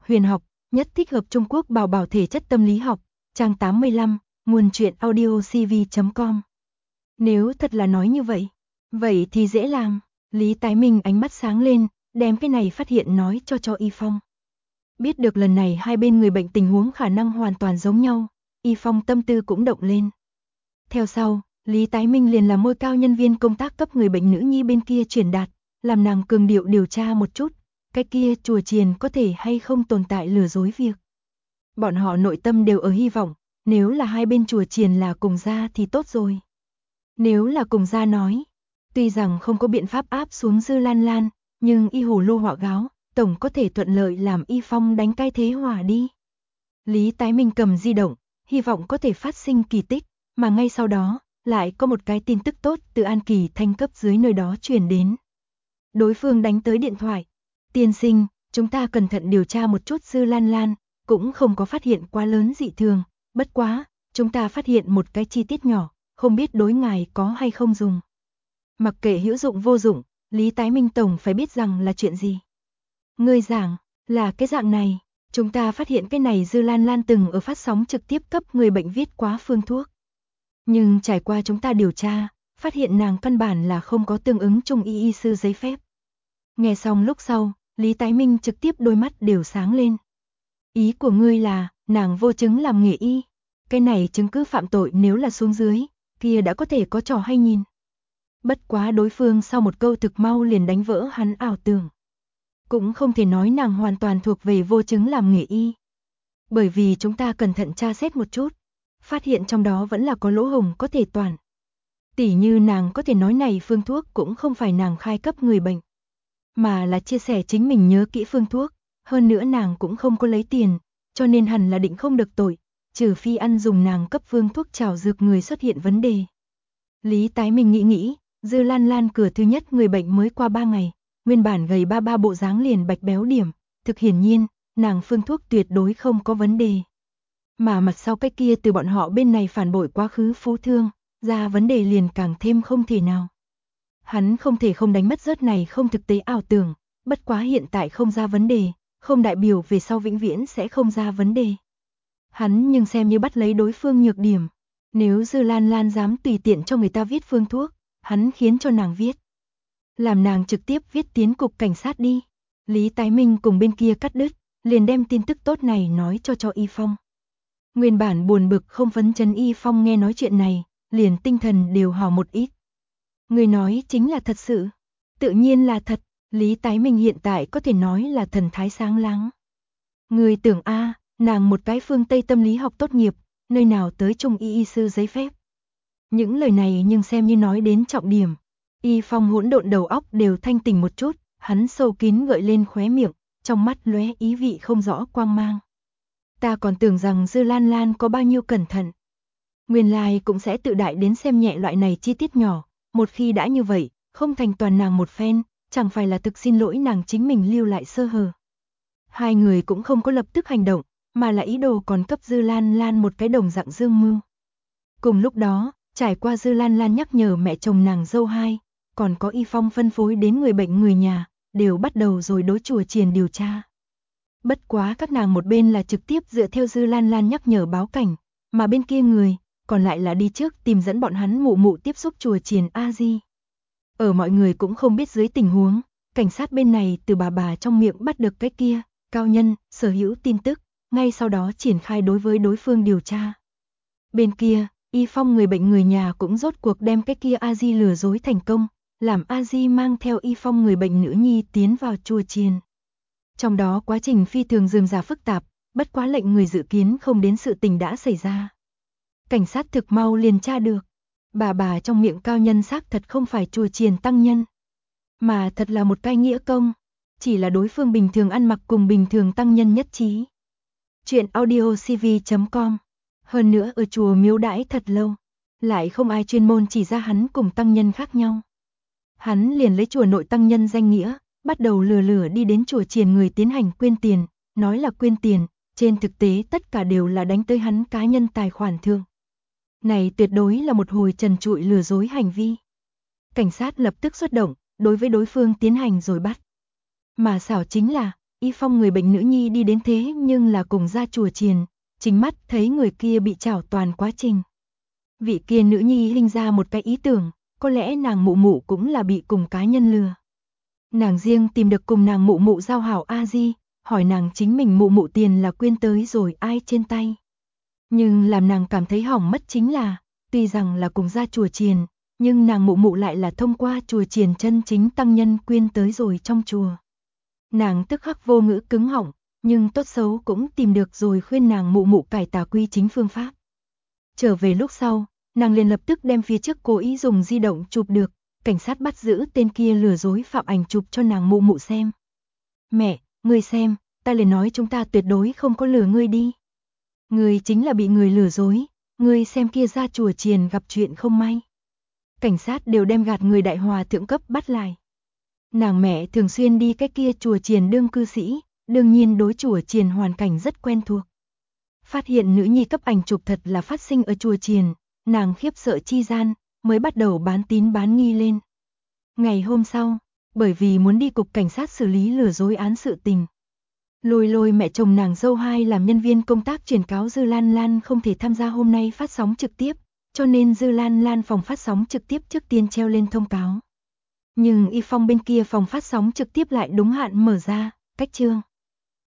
huyền học, nhất thích hợp Trung Quốc bảo bảo thể chất tâm lý học, trang 85, nguồn truyện audio cv.com. Nếu thật là nói như vậy thì dễ làm. Lý Tái Minh ánh mắt sáng lên, đem cái này phát hiện nói cho Y Phong. Biết được lần này hai bên người bệnh tình huống khả năng hoàn toàn giống nhau, Y Phong tâm tư cũng động lên. Theo sau, Lý Tái Minh liền làm môi cao nhân viên công tác cấp người bệnh nữ nhi bên kia truyền đạt, làm nàng cường điệu điều tra một chút, cái kia chùa chiền có thể hay không tồn tại lừa dối việc. Bọn họ nội tâm đều ở hy vọng, nếu là hai bên chùa chiền là cùng gia thì tốt rồi. Nếu là cùng gia nói, tuy rằng không có biện pháp áp xuống Dư Lan Lan, nhưng y hồ lô họa gáo, tổng có thể thuận lợi làm Y Phong đánh cai thế hỏa đi. Lý Tái Minh cầm di động, hy vọng có thể phát sinh kỳ tích, mà ngay sau đó, lại có một cái tin tức tốt từ An Kỳ Thanh cấp dưới nơi đó truyền đến. Đối phương đánh tới điện thoại. Tiên sinh, chúng ta cẩn thận điều tra một chút Dư Lan Lan, cũng không có phát hiện quá lớn dị thường, bất quá, chúng ta phát hiện một cái chi tiết nhỏ, không biết đối ngài có hay không dùng. Mặc kệ hữu dụng vô dụng, Lý Tái Minh tổng phải biết rằng là chuyện gì. Ngươi giảng, là cái dạng này, chúng ta phát hiện cái này Dư Lan Lan từng ở phát sóng trực tiếp cấp người bệnh viết quá phương thuốc. Nhưng trải qua chúng ta điều tra, phát hiện nàng căn bản là không có tương ứng trung y sư giấy phép. Nghe xong lúc sau, Lý Tái Minh trực tiếp đôi mắt đều sáng lên. Ý của ngươi là, nàng vô chứng làm nghề y. Cái này chứng cứ phạm tội nếu là xuống dưới, kia đã có thể có trò hay nhìn. Bất quá đối phương sau một câu thực mau liền đánh vỡ hắn ảo tưởng. Cũng không thể nói nàng hoàn toàn thuộc về vô chứng làm nghề y. Bởi vì chúng ta cẩn thận tra xét một chút, phát hiện trong đó vẫn là có lỗ hổng có thể toàn. Tỉ như nàng có thể nói này phương thuốc cũng không phải nàng khai cấp người bệnh, mà là chia sẻ chính mình nhớ kỹ phương thuốc, hơn nữa nàng cũng không có lấy tiền, cho nên hẳn là định không được tội, trừ phi ăn dùng nàng cấp phương thuốc trào dược người xuất hiện vấn đề. Lý Tái Minh nghĩ, Dư Lan Lan cửa thứ nhất người bệnh mới qua 3 ngày, nguyên bản gầy ba bộ dáng liền bạch béo điểm, thực hiển nhiên, nàng phương thuốc tuyệt đối không có vấn đề. Mà mặt sau cái kia từ bọn họ bên này phản bội quá khứ phú thương, ra vấn đề liền càng thêm không thể nào. Hắn không thể không đánh mất rớt này không thực tế ảo tưởng, bất quá hiện tại không ra vấn đề, không đại biểu về sau vĩnh viễn sẽ không ra vấn đề. Hắn nhưng xem như bắt lấy đối phương nhược điểm. Nếu Dư Lan Lan dám tùy tiện cho người ta viết phương thuốc, hắn khiến cho nàng viết. Làm nàng trực tiếp viết tiến cục cảnh sát đi. Lý Tái Minh cùng bên kia cắt đứt, liền đem tin tức tốt này nói cho Y Phong. Nguyên bản buồn bực không phấn chấn Y Phong nghe nói chuyện này, liền tinh thần đều hào một ít. Người nói chính là thật sự. Tự nhiên là thật, Lý Tái Minh hiện tại có thể nói là thần thái sáng láng. Người tưởng nàng một cái phương Tây tâm lý học tốt nghiệp, nơi nào tới trung y sư giấy phép. Những lời này nhưng xem như nói đến trọng điểm. Y Phong hỗn độn đầu óc đều thanh tỉnh một chút, hắn sâu kín gợi lên khóe miệng, trong mắt lóe ý vị không rõ quang mang. Ta còn tưởng rằng Dư Lan Lan có bao nhiêu cẩn thận. Nguyên lai cũng sẽ tự đại đến xem nhẹ loại này chi tiết nhỏ, một khi đã như vậy, không thành toàn nàng một phen, chẳng phải là thực xin lỗi nàng chính mình lưu lại sơ hở. Hai người cũng không có lập tức hành động, mà là ý đồ còn cấp Dư Lan Lan một cái đồng dạng dương mưu. Cùng lúc đó, trải qua Dư Lan Lan nhắc nhở mẹ chồng nàng dâu hai, còn có Y Phong phân phối đến người bệnh người nhà, đều bắt đầu rồi đối chùa chiền điều tra. Bất quá các nàng một bên là trực tiếp dựa theo Dư Lan Lan nhắc nhở báo cảnh, mà bên kia người, còn lại là đi trước tìm dẫn bọn hắn mụ tiếp xúc chùa chiền A Di. Ở mọi người cũng không biết dưới tình huống, cảnh sát bên này từ bà trong miệng bắt được cái kia, cao nhân, sở hữu tin tức, ngay sau đó triển khai đối với đối phương điều tra. Bên kia, Y Phong người bệnh người nhà cũng rốt cuộc đem cái kia A Di lừa dối thành công, làm A Di mang theo Y Phong người bệnh nữ nhi tiến vào chùa chiền. Trong đó quá trình phi thường rườm rà phức tạp, bất quá lệnh người dự kiến không đến sự tình đã xảy ra. Cảnh sát thực mau liền tra được, bà trong miệng cao nhân xác thật không phải chùa chiền tăng nhân, mà thật là một cái nghĩa công, chỉ là đối phương bình thường ăn mặc cùng bình thường tăng nhân nhất trí. Chuyện audio cv.com. Hơn nữa ở chùa miếu đãi thật lâu, lại không ai chuyên môn chỉ ra hắn cùng tăng nhân khác nhau. Hắn liền lấy chùa nội tăng nhân danh nghĩa, bắt đầu lừa đi đến chùa chiền người tiến hành quyên tiền, nói là quyên tiền, trên thực tế tất cả đều là đánh tới hắn cá nhân tài khoản thượng. Này tuyệt đối là một hồi trần trụi lừa dối hành vi. Cảnh sát lập tức xuất động, đối với đối phương tiến hành rồi bắt. Mà xảo chính là, Y Phong người bệnh nữ nhi đi đến thế nhưng là cùng ra chùa chiền, chính mắt thấy người kia bị trảo toàn quá trình. Vị kia nữ nhi hình ra một cái ý tưởng, có lẽ nàng mụ mụ cũng là bị cùng cá nhân lừa. Nàng riêng tìm được cùng nàng mụ mụ giao hảo A-di, hỏi nàng chính mình mụ mụ tiền là quyên tới rồi ai trên tay. Nhưng làm nàng cảm thấy hỏng mất chính là, tuy rằng là cùng ra chùa chiền, nhưng nàng mụ mụ lại là thông qua chùa chiền chân chính tăng nhân quyên tới rồi trong chùa. Nàng tức khắc vô ngữ cứng họng, nhưng tốt xấu cũng tìm được rồi khuyên nàng mụ mụ cải tà quy chính phương pháp. Trở về lúc sau, nàng liền lập tức đem phía trước cố ý dùng di động chụp được, cảnh sát bắt giữ tên kia lừa dối phạm ảnh chụp cho nàng mụ mụ xem. Mẹ, ngươi xem, ta liền nói chúng ta tuyệt đối không có lừa ngươi đi. Ngươi chính là bị người lừa dối, ngươi xem kia ra chùa chiền gặp chuyện không may. Cảnh sát đều đem gạt người đại hòa thượng cấp bắt lại. Nàng mẹ thường xuyên đi cái kia chùa chiền đương cư sĩ, đương nhiên đối chùa chiền hoàn cảnh rất quen thuộc. Phát hiện nữ nhi cấp ảnh chụp thật là phát sinh ở chùa chiền, nàng khiếp sợ chi gian, mới bắt đầu bán tín bán nghi lên. Ngày hôm sau, bởi vì muốn đi cục cảnh sát xử lý lừa dối án sự tình. Lôi mẹ chồng nàng dâu hai làm nhân viên công tác truyền cáo Dư Lan Lan không thể tham gia hôm nay phát sóng trực tiếp, cho nên Dư Lan Lan phòng phát sóng trực tiếp trước tiên treo lên thông cáo. Nhưng Y Phong bên kia phòng phát sóng trực tiếp lại đúng hạn mở ra, cách chương.